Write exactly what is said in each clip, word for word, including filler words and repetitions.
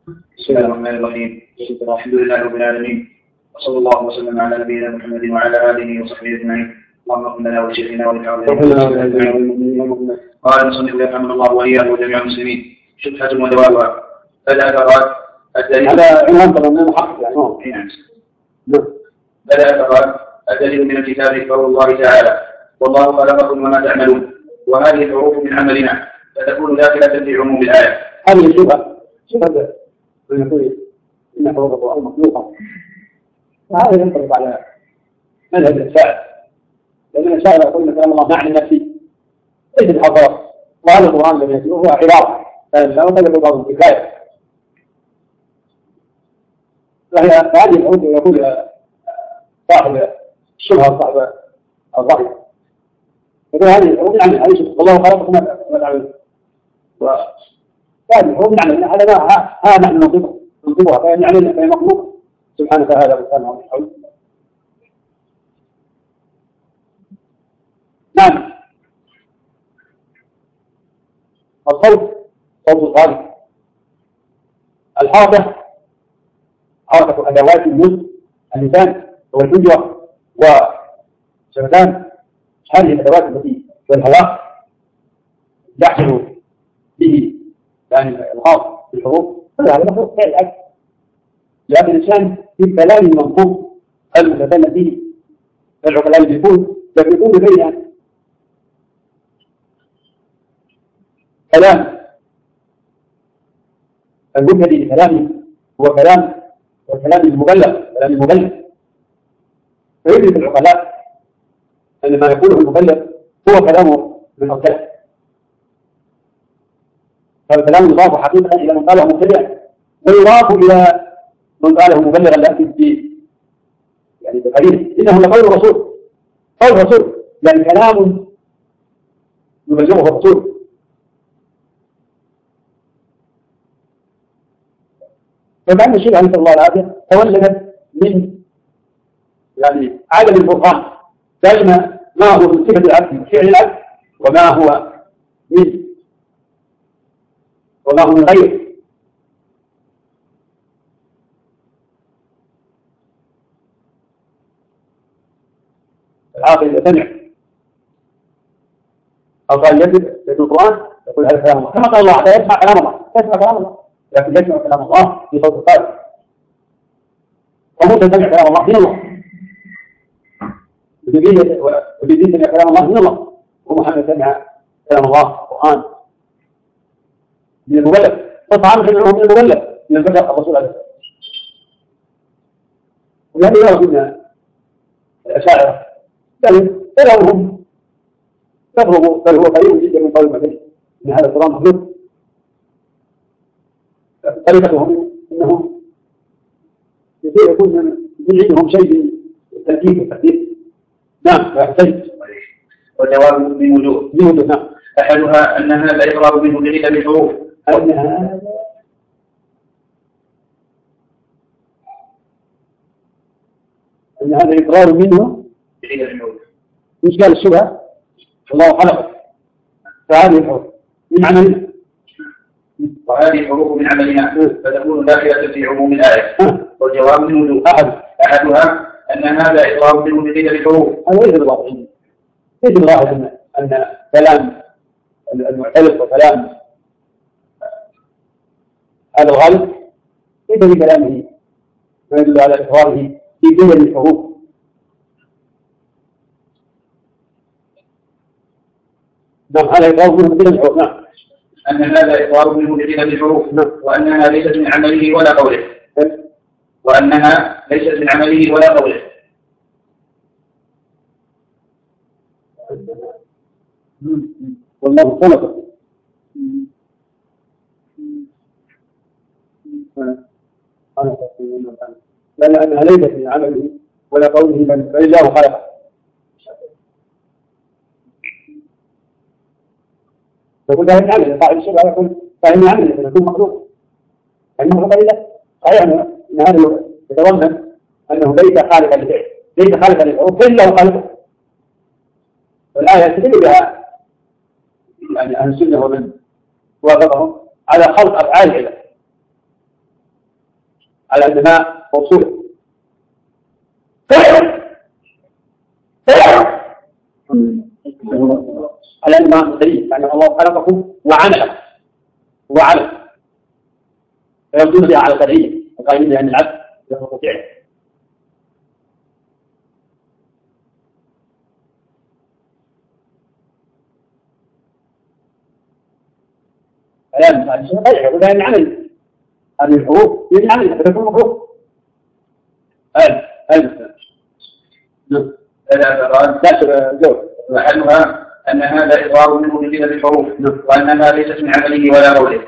بسم الله الرحمن الرحيم. الحمد لله رب العالمين، وصلى الله وسلم على نبينا محمد وعلى اله وصحبه اجمعين. اللهم اغفر لنا ولشيخنا ولحاضرين. قال المصنف رحمه الله واياه وجميع المسلمين: شبهة ودوابها. فالاثرات الدليل هذا عنوان طبعا من الحق يعني. فالاثرات الدليل من الكتاب قول الله تعالى: والله خلقكم وما تعملون، وهذه الحروف من عملنا فتكون داخلة في عموم الآية. هذه الشبهة شبهة من يقول إن حروف القرآن مخلوقة، وهذا ينطبق على مذهب الشاعر، لأن الشاعر يقول كلام الله معنى نفسي ليس بحضرات، وهذا القرآن الذي يتلوه هو عبارة لا وقد بعض الكفاية. فهي هذه الحروف يقول صاحب الشبهة صاحب الرأي يقول هذه الحروف يعني هذه شبهة والله خلقكم ما تعملون، وهذه الحروف يعني هذا ما ها نحن ننطقها ننطقها فهي يعني فهي مخلوق سبحانه وتعالى وسبحانه وتعالى. نعم. الصوت صوت الخالق. الحركة حركة أدوات النطق اللسان والفجوة وشفتان، هذه الأدوات التي والهواء يحصل به يعني الخاص بالحروف كل هذا مخلوق غير الأكل، لأن الإنسان في كلام منطوق المتكلم به العقلاء اللي يكون لكن يكون بغير كلام المبتدئ لكلامه هو كلام والكلام المبلغ كلام المبلغ، فيدرك العقلاء أن ما يقوله المبلغ هو كلامه من أصله، فالكلام يضاف حقيقة إلى من قاله مبتدئا ويضاف إلى من قاله مبلغا لا به يعني بقليل، إنه لقول الرسول قول الرسول يعني كلام يبلغه الرسول. فمعنى الشيء عليه الله العافية تولدت من يعني عدم البرهان بين ما هو من صفة العبد من فعل العبد وما هو من وما هو من غيره. العاقل إذا سمع أو قال يجب في القرآن يقول هذا كلام الله كما قال الله حتى يسمع كلام الله يسمع كلام الله لكن يسمع كلام الله في صوت القائل، وموسى سمع كلام الله من الله وجبريل سمع كلام الله من الله ومحمد سمع كلام الله القرآن من المبلغ فطعام سمعه من المبلغ من البشر الرسول عليه الصلاة والسلام. ولهذا يرى من الأشاعرة بل كلامهم تفرغ بل هو قريب جدا من قول المسيح ان هذا القرآن مخلوق. طريقتهم انهم يكون من عندهم شيء التأكيد والتحديد. نعم أحسنت. والجواب من وجوه من وجوه نعم. أحدها أن هذا إقرار منه بعدة الحروف أن هذا أن هذا إقرار منه بعدة الحروف مش قال الشبهة الله خلق فهذه الحروف من عملنا وهذه الحروف من عملنا فتكون داخلة في عموم الآية. والجواب من وجوه أحد أحدها أن هذا إقرار منه بعدة الحروف. هذا ليس بالواضح ليس بالواضح أن أن كلام المعترف وكلام هذا الغالب ليس بكلامه ما يدل على إقراره في جمل الحروف. نعم هذا إقرار منه بعدة الحروف. نعم أن هذا إقرار منه بعدة الحروف وأنها ليست من عمله ولا قوله وأنها ليست من عمله ولا قوله. والله خلقه لأن أنها ليست من عمله ولا قوله بل الله خلقه. يقول فهم عمله صاحب الشبهة يقول فهم عمله يكون مخلوق أنه مخلوق لله صحيح أن هذا يتضمن أنه ليس خالقا للفعل ليس خالقا للحروف إلا هو خالقه. والآية تدل بها يعني أهل السنة ومن وافقهم على خلق أفعال العباد على أنها موصولة. على أنها مصدرية، يعني الله خلقكم وعمله وعمل، فيردون بها على القدرية وقائلين بأن العبد له فعل. كلام هذا شيء يقول بأن العمل هذه الحروف هي العمل حتى تكون مخلوق. هذا هذا نعم. هذا جواب وحلها أن هذا إقرار منه بصلة الحروف وأنها ليست من عمله ولا قوله.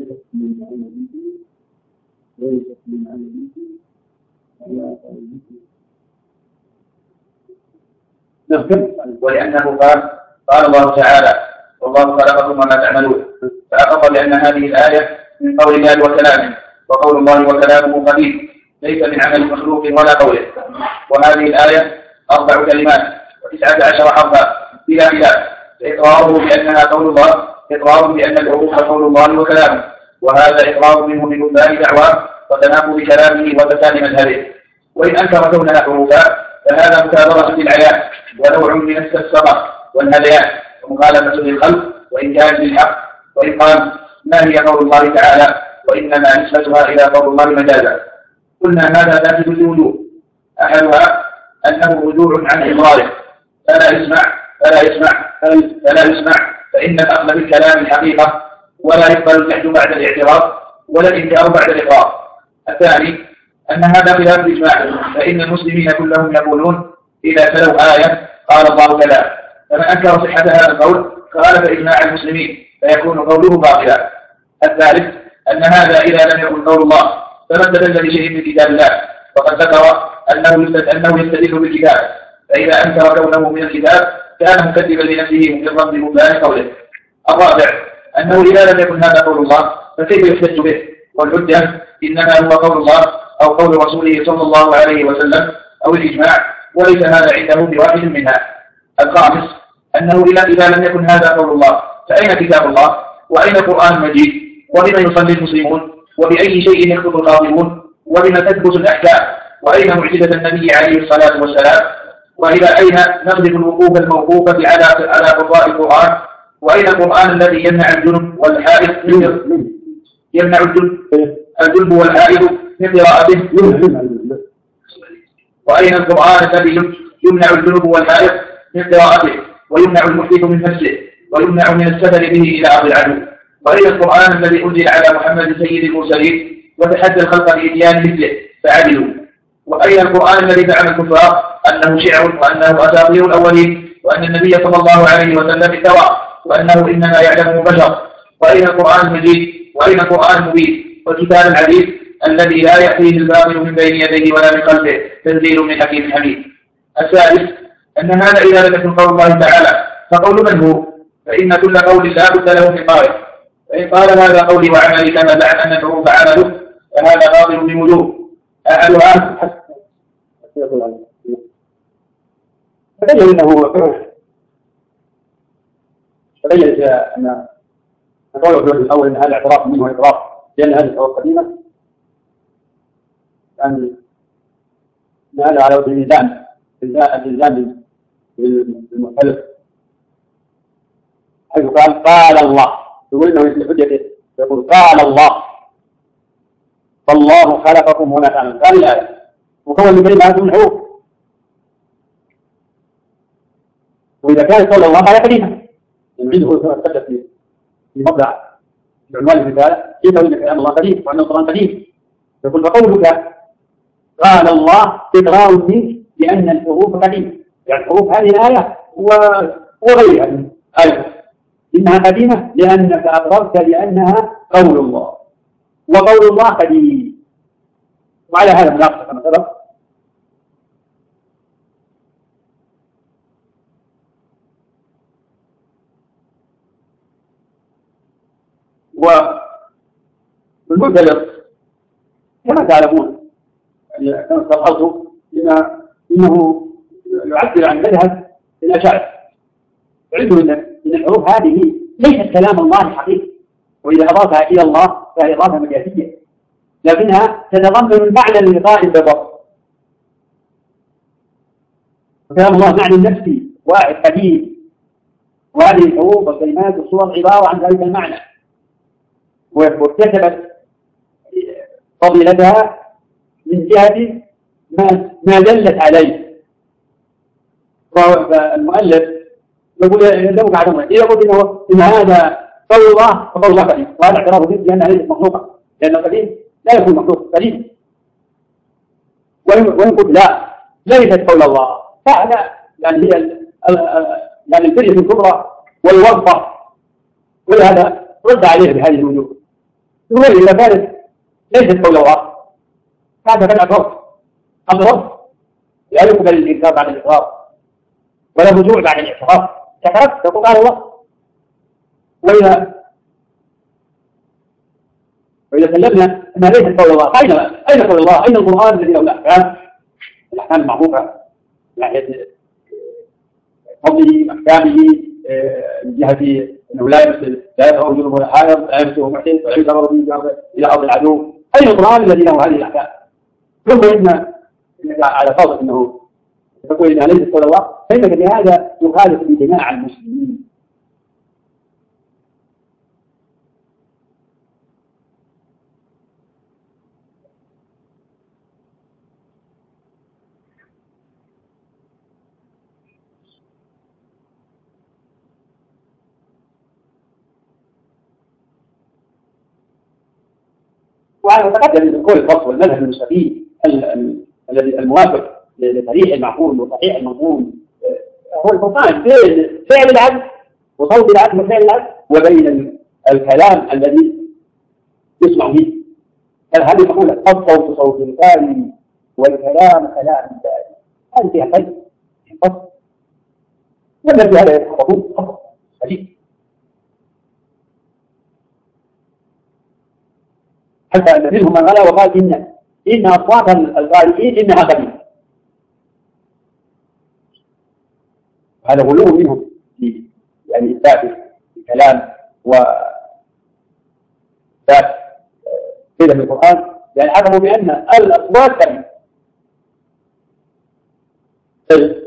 ولأنه قال قال الله تعالى والله خلقكم وما تعملون، فأقر بأن هذه الآية من قول الله وكلامه، وقول الله وكلامه قديم ليس من عمل مخلوق ولا قوله. وهذه الآية أربع كلمات وتسعة عشر حرفا بلا خلاف، إقراره بأنها قول الله إقرار بأن الحروف قول الله وكلامه، وهذا إقرار منه ببطلان دعواه وتناقض كلامه وفساد مذهبه. وإن أنكر كونها حروفا فهذا مكابرة للعيان ونوع من السفسطة والهذيان ومخالفة للخلق وإن كان للحق. وإن قال ما هي قول الله تعالى وإنما نسبتها إلى قول الله مجازا، قلنا هذا فاسد لوجوه. أحدها أنه رجوع عن إقراره فلا يسمع فلا يسمع فلا يسمع فإن الأصل بالكلام الحقيقة ولا يقبل الجحد بعد الاعتراف ولا الإنكار بعد الإقرار. الثاني أن هذا خلاف الإجماع، فإن المسلمين كلهم يقولون إذا تلوا آية قال الله كذا، فمن أنكر صحة هذا القول خالف إجماع المسلمين فيكون قوله باطلا. الثالث أن هذا إذا لم يكن قول الله فمن استدل بشيء من كتاب الله فقد ذكر أنه أنه يستدل بالكتاب، فإذا أنكر كونه من الكتاب كان مكذبا لنفسه مقرا ببطلان قوله. الرابع أنه إذا لم يكن هذا قول الله فكيف يحتج به، والحجة إنما هو قول الله أو قول رسوله صلى الله عليه وسلم أو الإجماع، وليس هذا عنده بواحد منها. الخامس أنه إذا لم يكن هذا قول الله فأين كتاب الله وأين القرآن المجيد وبما يصلي المسلمون وبأي شيء يخطب الخاطبون وبما تثبت الأحكام وأين معجزة النبي عليه الصلاة والسلام وإلى أين نقذف الوقوف الموقوفة على على قضاء القرآن وأين القرآن الذي يمنع الجنب والحائض يمنع الجنب والحائض من قراءته وأين القرآن الذي يمنع الجنب والحائض من قراءته ويمنع المحدث من نفسه ويمنع من السفر به إلى أرض العدو وأين القرآن الذي أنزل على محمد سيد المرسلين وتحدى الخلق بإتيان مثله فعدلوا وأين القرآن الذي زعم الكفار أنه شعر وأنه أساطير الأولين وأن النبي صلى الله عليه وسلم افترى وأنه إنما يعلمه بشر وأين القرآن المجيد وأين القرآن المبين والكتاب العزيز الذي لا يأتيه الباطل من بين يديه ولا من خلفه تنزيل من حكيم حميد. الثالث أن هذا إذا لم يكن قول الله تعالى فقول من هو، فإن كل قول لا بد له من قائل، فإن قال هذا قولي وعملي كما زعم أن الحروف عمله فهذا باطل من وجوه. أحدها تبين أنه تبين أن قوله في الأول أن هذا اعتراف منه اعتراف لأن هذه الحروف قديمة، أن هذا على وجه الإلزام الإلزام بالمختلف، حيث قال قال الله يقول إنه في حجته يقول قال الله فالله خلقكم وما تعملون، هذه الآية مكون من كلمات من حروف، وإذا كانت قول الله فهي قديمة يمكنه أن في في مبدأ بعنوان الرسالة كيف أن كلام الله قديم وأن القرآن قديم، يقول فقولك قال الله إقرار منك بأن الحروف قديمة، يعني حروف هذه الآية وغيرها من آية إنها قديمة لأنك أقررت بأنها قول الله وقول الله قديم، وعلى هذا مناقشة كما سبق. والمعتبر كما تعلمون يعني كما استطرت إنه يعبر عن مذهب الأشاعرة، يعد أن الحروف هذه ليست كلام الله الحقيقي، وإذا أضافها إلى الله فهي إضافة مجازية لكنها تتضمن معنى اللقاء بالرب. وكلام الله معنى نفسي واحد قديم، وهذه الحروف والكلمات والصور عبارة عن ذلك المعنى، واكتسبت فضيلتها من جهة ما ما دلت عليه. فالمؤلف يقول يلزمك عدم إذا قلت إنه إن هذا قول الله فقول الله قديم، وهذا اعتراف به بأنها ليست مخلوقة، لأن القديم لا يكون مخلوق قديم. وإن قلت لا ليست قول الله فهذا يعني هي يعني الفرية الكبرى والوصفة، ولهذا رد عليه بهذه الوجوه. يقول إذا كانت ليست قول الله هذا كان أقرب أقرب لا يقبل الإنكار بعد الإقرار ولا رجوع بعد الاعتراف. اعترفت تقول قال الله. وإذا وإذا سلمنا أنها ليست قول الله أين أين قول الله؟ أين القرآن الذي له الأحكام الأحكام المعروفة ناحية فضله وأحكامه من جهة أنه لا يمثل لا يقرأ جنوب ولا حائض لا يمسه محسن ولا يقرأ به إلى أرض العدو. أين القرآن الذي له هذه الأحكام؟ ثم إن على فرض أنه تقول إنها ليست قول الله فإنك بهذا تخالف اجتماع المسلمين. وأنا أتقدم من قول الفصل والمذهب المستقيم الذي الموافق لصريح المعقول وصحيح المنقول هو الفرقان بين فعل العبد وصوت العبد وفعل العبد وبين الكلام الذي يسمع به. هذه المقولة الصوت صوت الباري والكلام كلام الباري هذه فيها خير في الفصل والذي هذا يتحققون خطأ عجيب حتى أن منهم من غلا وقال إن إن أصوات القارئين إنها قديمة. هذا غلو منهم في يعني إثبات الكلام وإثبات كذا من القرآن، يعني حكموا بأن الأصوات قديمة.